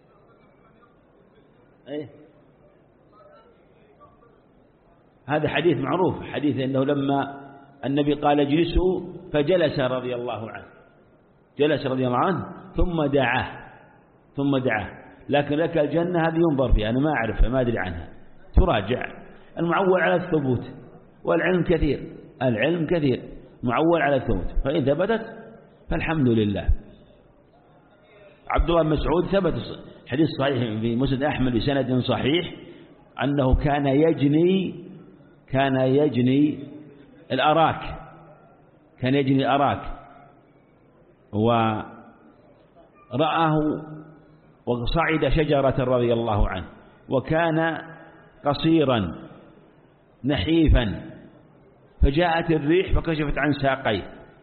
إيه؟ هذا حديث معروف، حديث أنه لما النبي قال اجلسوا فجلس رضي الله عنه، جلس رضي الله عنه ثم دعاه ثم دعاه لكن لك الجنة هذه ينظر فيها، أنا ما أعرفها، ما أدري عنها، تراجع. المعول على الثبوت، والعلم كثير، العلم كثير، معول على الثبوت، فإن ثبتت فالحمد لله. عبد الله بن مسعود ثبت حديث صحيح في مسند أحمد بسند صحيح أنه كان يجني كان يجني الأراك كان يجني الأراك ورآه وصعد شجرة رضي الله عنه، وكان قصيرا نحيفا، فجاءت الريح فكشفت عن ساقيه،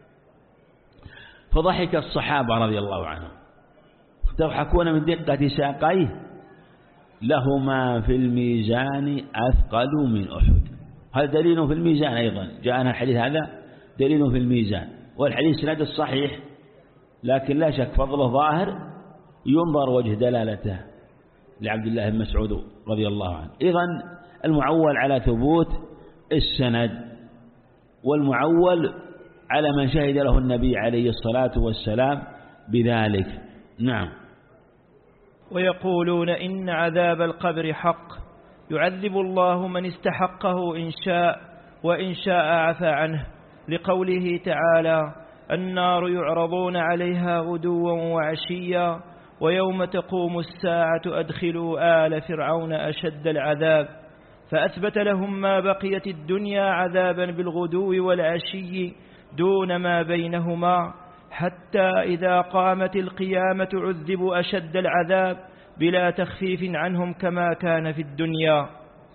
فضحك الصحابة رضي الله عنهم تضحكون من دقة ساقيه، لهما في الميزان أثقل من أحد. هذا دليل في الميزان أيضا، جاءنا الحديث هذا دليل في الميزان، والحديث سند الصحيح، لكن لا شك فضله ظاهر، ينظر وجه دلالته لعبد الله بن مسعود رضي الله عنه. إذن المعول على ثبوت السند، والمعول على من شهد له النبي عليه الصلاة والسلام بذلك. نعم. ويقولون إن عذاب القبر حق، يعذب الله من استحقه إن شاء، وإن شاء عفى عنه، لقوله تعالى: النار يعرضون عليها غدوا وعشيا ويوم تقوم الساعة أدخلوا آل فرعون أشد العذاب، فأثبت لهم ما بقيت الدنيا عذابا بالغدو والعشي دون ما بينهما، حتى إذا قامت القيامة عذبوا أشد العذاب بلا تخفيف عنهم كما كان في الدنيا.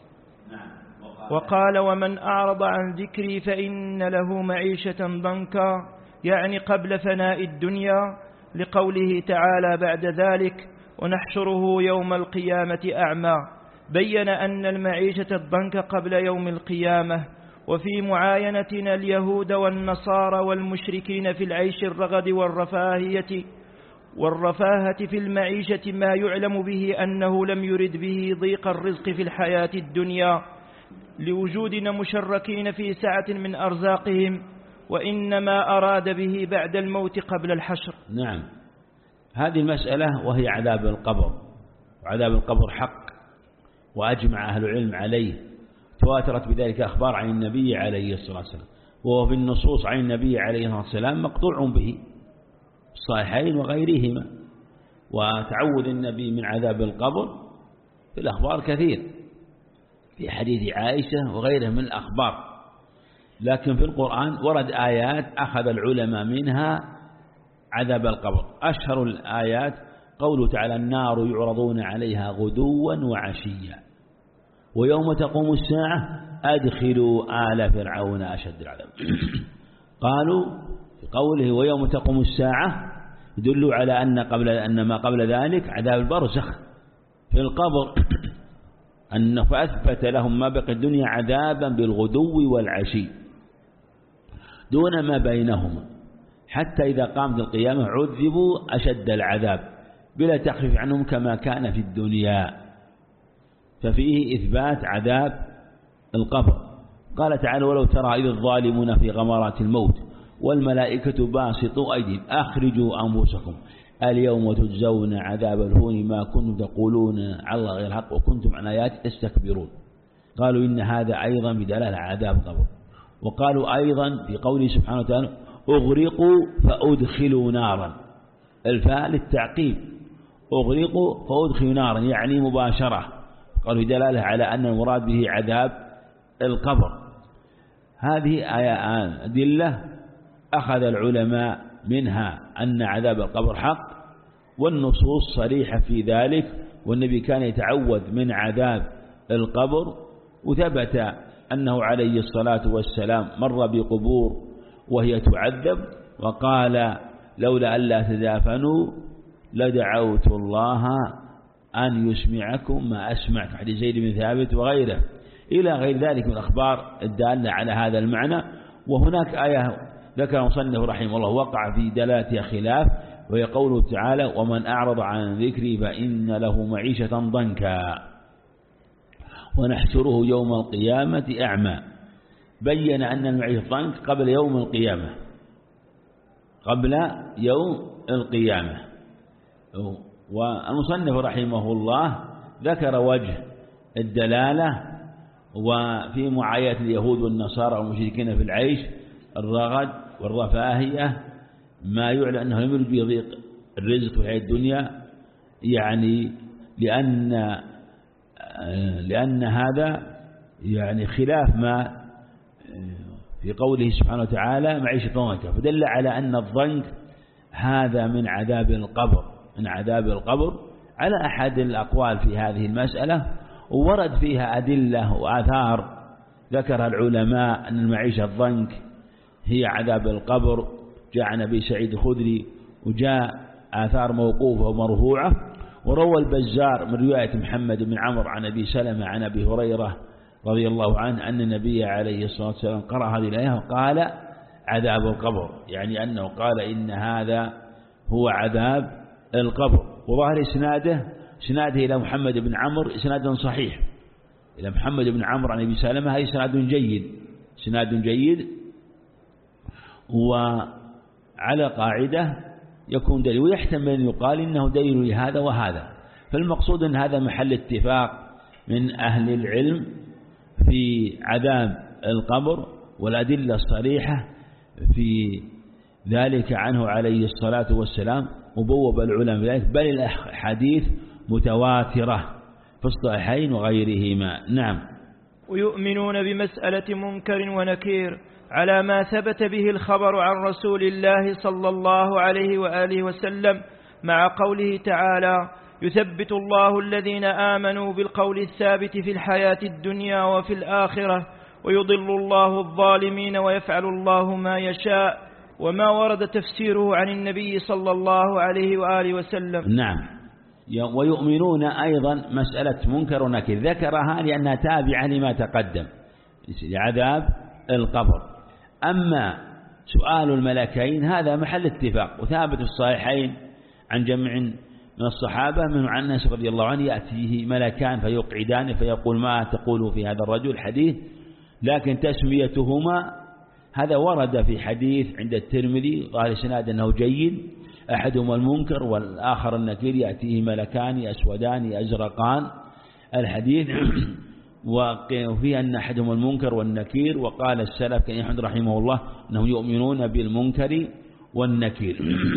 وقال: ومن أعرض عن ذكري فإن له معيشة ضنكا، يعني قبل فناء الدنيا، لقوله تعالى بعد ذلك: ونحشره يوم القيامة أعمى، بين أن المعيشة الضنك قبل يوم القيامة. وفي معاينتنا اليهود والنصارى والمشركين في العيش الرغد والرفاهية والرفاهة في المعيشة ما يعلم به أنه لم يرد به ضيق الرزق في الحياة الدنيا لوجودنا مشركين في سعة من أرزاقهم، وإنما أراد به بعد الموت قبل الحشر. نعم، هذه المسألة وهي عذاب القبر، وعذاب القبر حق، وأجمع أهل العلم عليه، تواترت بذلك أخبار عن النبي عليه الصلاة والسلام، وهو في النصوص عن النبي عليه الصلاة والسلام مقطوع به، الصحيحين وغيرهما. وتعوذ النبي من عذاب القبر في الأخبار كثير، في حديث عائشة وغيرها من الأخبار، لكن في القرآن ورد آيات أخذ العلماء منها عذاب القبر. أشهر الآيات قوله تعالى: النار يعرضون عليها غدوا وعشيا ويوم تقوم الساعة أدخلوا آل فرعون أشد العذاب. قالوا في قوله ويوم تقوم الساعة يدل على أن قبل أن ما قبل ذلك عذاب البرزخ في القبر، أن فأثبت لهم ما بقي الدنيا عذابا بالغدو والعشي دون ما بينهما، حتى إذا قامت القيامة عذبوا أشد العذاب بلا تخفيف عنهم كما كان في الدنيا. ففيه إثبات عذاب القبر. قال تعالى: ولو ترى إذ الظالمون في غمرات الموت والملائكة باسطوا أيديهم أخرجوا أنفسكم اليوم تجزون عذاب الهون ما كنتم تقولون على الله غير الحق وكنتم عن آياتي تستكبرون. قالوا إن هذا أيضا بدلالة عذاب القبر. وقالوا أيضا في قوله سبحانه وتعالى: أغرقوا فأدخلوا نارا، الفاء للتعقيب، أغرقوا فأدخلوا نارا يعني مباشرة. قالوا دلالة على أن المراد به عذاب القبر. هذه آية أدلة أخذ العلماء منها أن عذاب القبر حق، والنصوص صريحة في ذلك، والنبي كان يتعوذ من عذاب القبر، وثبت أنه عليه الصلاة والسلام مر بقبور وهي تعذب وقال: لولا ألا تدافنوا لدعوت الله أن يسمعكم ما أسمع، في حديث زيد بن ثابت وغيره إلى غير ذلك من الأخبار الدالة على هذا المعنى. وهناك آية ذكر المصنف رحمه الله وقع في دلالتها خلاف، وهي قوله تعالى: ومن أعرض عن ذكري فإن له معيشة ضنكا ونحشره يوم القيامة أعمى. بين أن المعيشة ضنك قبل يوم القيامة، قبل يوم القيامة. والمصنف رحمه الله ذكر وجه الدلالة وفي معاية اليهود والنصارى والمشركين في العيش الرغد والرفاهية ما يعلن أنه لم يرد يضيق الرزق في الحياة الدنيا، يعني لأن لأن هذا يعني خلاف ما في قوله سبحانه وتعالى معيشة ضنكا، فدل على أن الضنك هذا من عذاب القبر، من عذاب القبر على أحد الأقوال في هذه المسألة، وورد فيها أدلة وآثار ذكرها العلماء أن المعيشة الضنك هي عذاب القبر. جاء عن أبي سعيد الخدري وجاء آثار موقوفة ومرفوعة، وروى البزار من رواية محمد بن عمرو عن أبي سلمة عن أبي هريرة رضي الله عنه أن النبي عليه الصلاة والسلام قرأ هذه الآية وقال عذاب القبر، يعني أنه قال إن هذا هو عذاب القبر. وظاهر إسناده إسناده إلى محمد بن عمرو إسناد صحيح، إلى محمد بن عمرو عن أبي سلمة هذا إسناد جيد، إسناد جيد. وعلى قاعدة يكون دليل، ويحتمل أن يقال إنه دليل لهذا وهذا، فالمقصود أن هذا محل اتفاق من أهل العلم في عذاب القبر، والأدلة الصريحة في ذلك عنه عليه الصلاة والسلام مبوب العلماء بذلك، بل الحديث متواترة في الصحيحين وغيرهما. نعم. ويؤمنون بمسألة منكر ونكير على ما ثبت به الخبر عن رسول الله صلى الله عليه وآله وسلم، مع قوله تعالى: يثبت الله الذين آمنوا بالقول الثابت في الحياة الدنيا وفي الآخرة ويضل الله الظالمين ويفعل الله ما يشاء، وما ورد تفسيره عن النبي صلى الله عليه وآله وسلم. نعم. ويؤمنون أيضا مسألة منكر ونكير ذكرها لأنها تابعة لما تقدم لعذاب القبر. أما سؤال الملكين هذا محل اتفاق، وثابت في الصحيحين عن جمع من الصحابة من عن أنس رضي الله عنه يأتيه ملكان فيقعدان فيقول: ما تقول في هذا الرجل؟ حديث، لكن تسميتهما هذا ورد في حديث عند الترمذي قال سناد أنه جيد، أحدهما المنكر والآخر النكير، يأتيه ملكان أسودان أزرقان الحديث وفيه أن أحدهما المنكر والنكير. وقال السلف كان أحمد رحمه الله أنهم يؤمنون بالمنكر والنكير.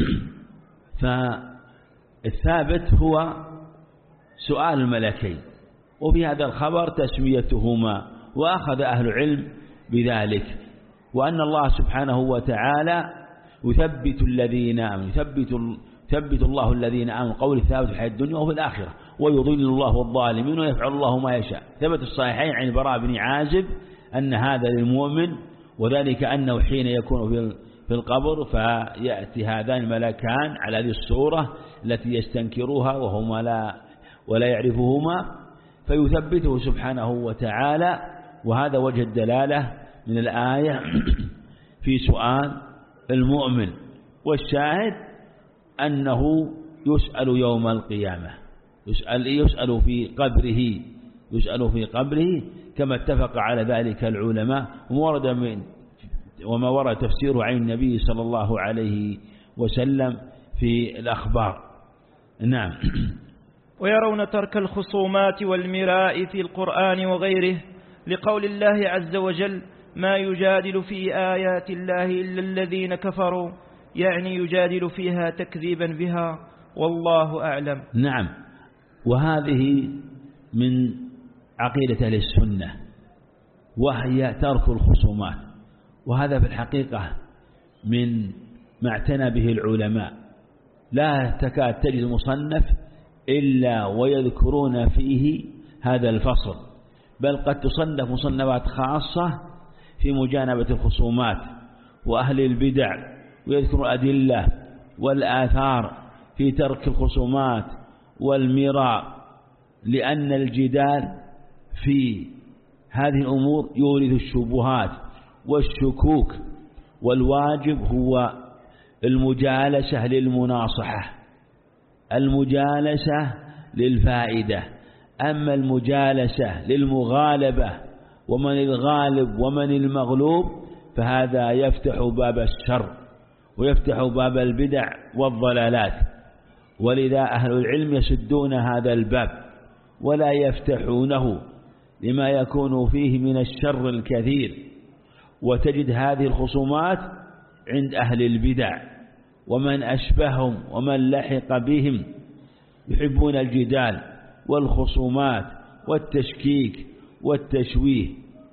فالثابت هو سؤال الملكين، وفي هذا الخبر تسميتهما، وأخذ أهل العلم بذلك، وأن الله سبحانه وتعالى يثبت الذين آمنوا، يثبت ثبت الله الذين آمنوا قول الثابت في الحياة الدنيا وفي الآخرة ويضل الله الظالمين ويفعل الله ما يشاء. ثبت الصحيحين عن البراء بن عازب أن هذا للمؤمن، وذلك أنه حين يكون في القبر فيأتي هذان الملكان على هذه الصورة التي يستنكروها وهما لا ولا يعرفهما، فيثبته سبحانه وتعالى. وهذا وجه الدلالة من الآية في سؤال المؤمن. والشاهد أنه يسأل يوم القيامة، يسأل, يسأل في قبره يسأل في قبره كما اتفق على ذلك العلماء، وورد من وما ورد تفسيره عن النبي صلى الله عليه وسلم في الأخبار. نعم. ويرون ترك الخصومات والمراء في القرآن وغيره، لقول الله عز وجل: ما يجادل في آيات الله إلا الذين كفروا، يعني يجادل فيها تكذيبا بها، والله أعلم. نعم. وهذه من عقيدة أهل السنة، وهي ترك الخصومات، وهذا في الحقيقة من ما اعتنى به العلماء. لا تكاد تجد مصنف إلا ويذكرون فيه هذا الفصل، بل قد تصنف مصنفات خاصة في مجانبة الخصومات وأهل البدع، ويذكر أدلة والآثار في ترك الخصومات والمراء، لأن الجدال في هذه الأمور يورث الشبهات والشكوك والواجب هو المجالسة للمناصحة، المجالسة للفائدة. أما المجالسة للمغالبة ومن الغالب ومن المغلوب فهذا يفتح باب الشر ويفتح باب البدع والضلالات، ولذا أهل العلم يسدون هذا الباب ولا يفتحونه لما يكون فيه من الشر الكثير. وتجد هذه الخصومات عند أهل البدع ومن أشبههم ومن لحق بهم، يحبون الجدال والخصومات والتشكيك والتشويه،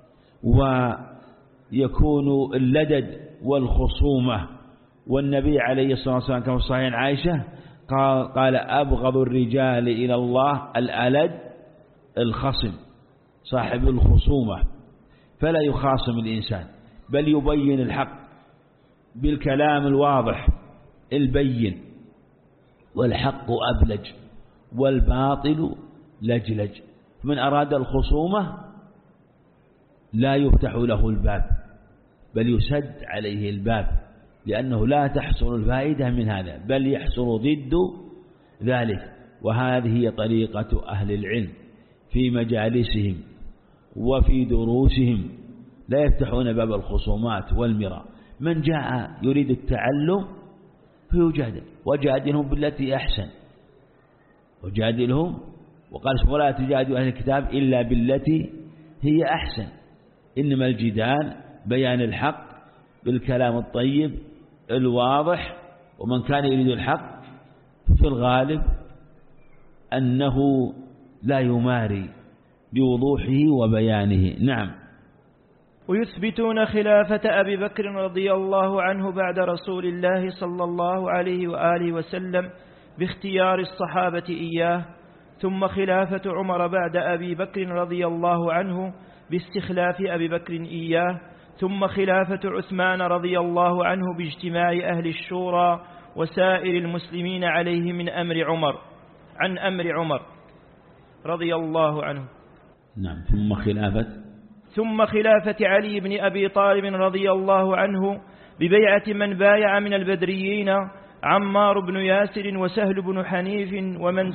ويكون اللدد والخصومة. والنبي عليه الصلاة والسلام كما في صحيح عائشة قال, قال أبغض الرجال إلى الله الألد الخصم، صاحب الخصومة، فلا يخاصم الإنسان بل يبين الحق بالكلام الواضح البين، والحق أبلج والباطل لجلج. من أراد الخصومة لا يفتح له الباب بل يسد عليه الباب، لأنه لا تحصل الفائدة من هذا بل يحصل ضد ذلك. وهذه هي طريقة أهل العلم في مجالسهم وفي دروسهم، لا يفتحون باب الخصومات والمراء. من جاء يريد التعلم فيجادل، وجادلهم بالتي أحسن، وجادلهم وقال ولا تجادلوا أهل الكتاب إلا بالتي هي أحسن. إنما الجدال بيان الحق بالكلام الطيب الواضح، ومن كان يريد الحق في الغالب أنه لا يماري بوضوحه وبيانه. نعم. ويثبتون خلافة أبي بكر رضي الله عنه بعد رسول الله صلى الله عليه وآله وسلم باختيار الصحابة إياه، ثم خلافة عمر بعد أبي بكر رضي الله عنه باستخلاف أبي بكر إياه، ثم خلافة عثمان رضي الله عنه باجتماع أهل الشورى وسائر المسلمين عليه من أمر عمر عن أمر عمر رضي الله عنه. نعم. ثم خلافة ثم خلافة علي بن أبي طالب رضي الله عنه ببيعة من بايع من البدريين عمار بن ياسر وسهل بن حنيف ومن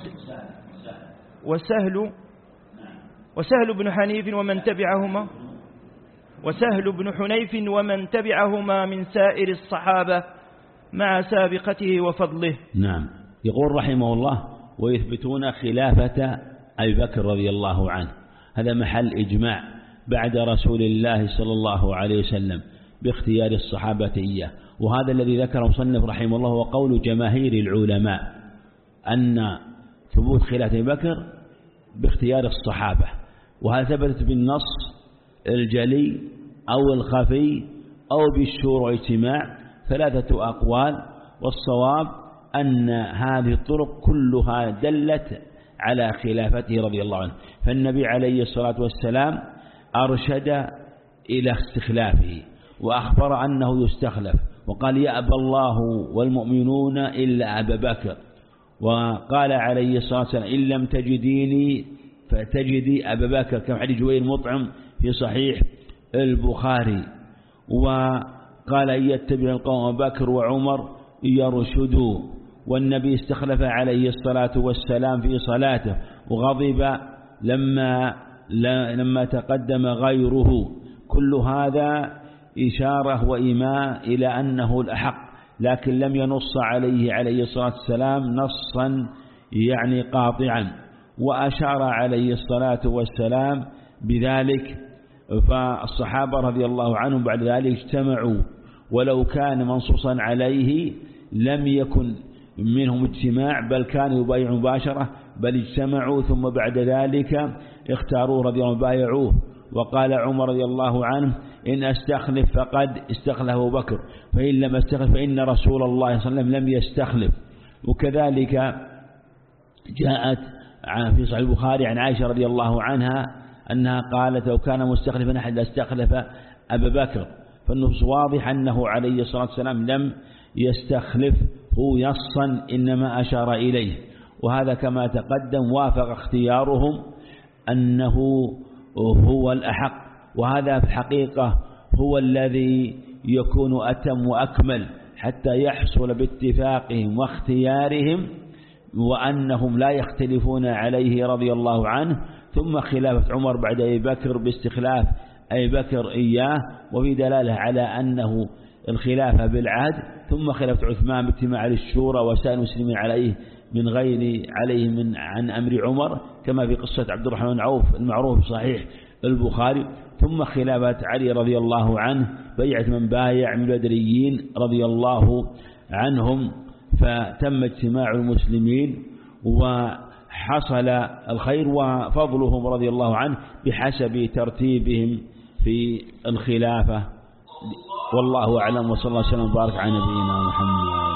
وسهل وسهل بن حنيف ومن تبعهما وسهل بن حنيف ومن تبعهما من سائر الصحابة مع سابقته وفضله. نعم. يقول رحمه الله ويثبتون خلافة أبي بكر رضي الله عنه، هذا محل إجماع بعد رسول الله صلى الله عليه وسلم باختيار الصحابة إياه. وهذا الذي ذكره مصنف رحمه الله وقول جماهير العلماء أن ثبوت خلافة أبي بكر باختيار الصحابة، وهذا ثبتت بالنص الجلي أو الخفي أو بالشورى واجتماع، ثلاثة أقوال، والصواب أن هذه الطرق كلها دلت على خلافته رضي الله عنه. فالنبي عليه الصلاة والسلام أرشد إلى استخلافه وأخبر أنه يستخلف، وقال يأبى الله والمؤمنون إلا أبا بكر، وقال عليه الصلاة والسلام إن لم تجديني فتجدي أبا بكر، كما حديث جوير مطعم في صحيح البخاري. وقال إن يتبع القوم أبا بكر وعمر يرشدوا، والنبي استخلف عليه الصلاة والسلام في صلاته وغضب لما لما تقدم غيره. كل هذا إشارة وإيماء إلى أنه الأحق، لكن لم ينص عليه عليه الصلاة والسلام نصا يعني قاطعا، وأشار عليه الصلاة والسلام بذلك. فالصحابة رضي الله عنهم بعد ذلك اجتمعوا، ولو كان منصوصا عليه لم يكن منهم اجتماع بل كانوا يبايعوا مباشرة، بل اجتمعوا ثم بعد ذلك اختاروه رضي الله عنه بايعوه. وقال عمر رضي الله عنه إن أستخلف فقد استخلف أبو بكر، فإن لم أستخلف فإن رسول الله صلى الله عليه وسلم لم يستخلف. وكذلك جاءت في صحيح البخاري عن عائشة رضي الله عنها أنها قالت لو كان مستخلفا أحد استخلف أبا بكر. فالنص واضح أنه عليه الصلاة والسلام لم يستخلف هو يصا، إنما أشار إليه. وهذا كما تقدم وافق اختيارهم أنه هو الأحق، وهذا في الحقيقة هو الذي يكون أتم وأكمل حتى يحصل باتفاقهم واختيارهم وأنهم لا يختلفون عليه رضي الله عنه. ثم خلافة عمر بعد أبي بكر باستخلاف أبي بكر إياه، وفي دلالة على أنه الخلافة بالعهد. ثم خلافة عثمان باجتماع الشورى وسائر المسلمين عليه من غير عليه من عن أمر عمر، كما في قصة عبد الرحمن بن عوف المعروف صحيح البخاري. ثم خلافة علي رضي الله عنه بيعة من بايع من البدريين رضي الله عنهم، فتم اجتماع المسلمين وحصل الخير وفضلهم رضي الله عنه بحسب ترتيبهم في الخلافة. والله أعلم، وصلى الله وسلم وبارك على نبينا محمد.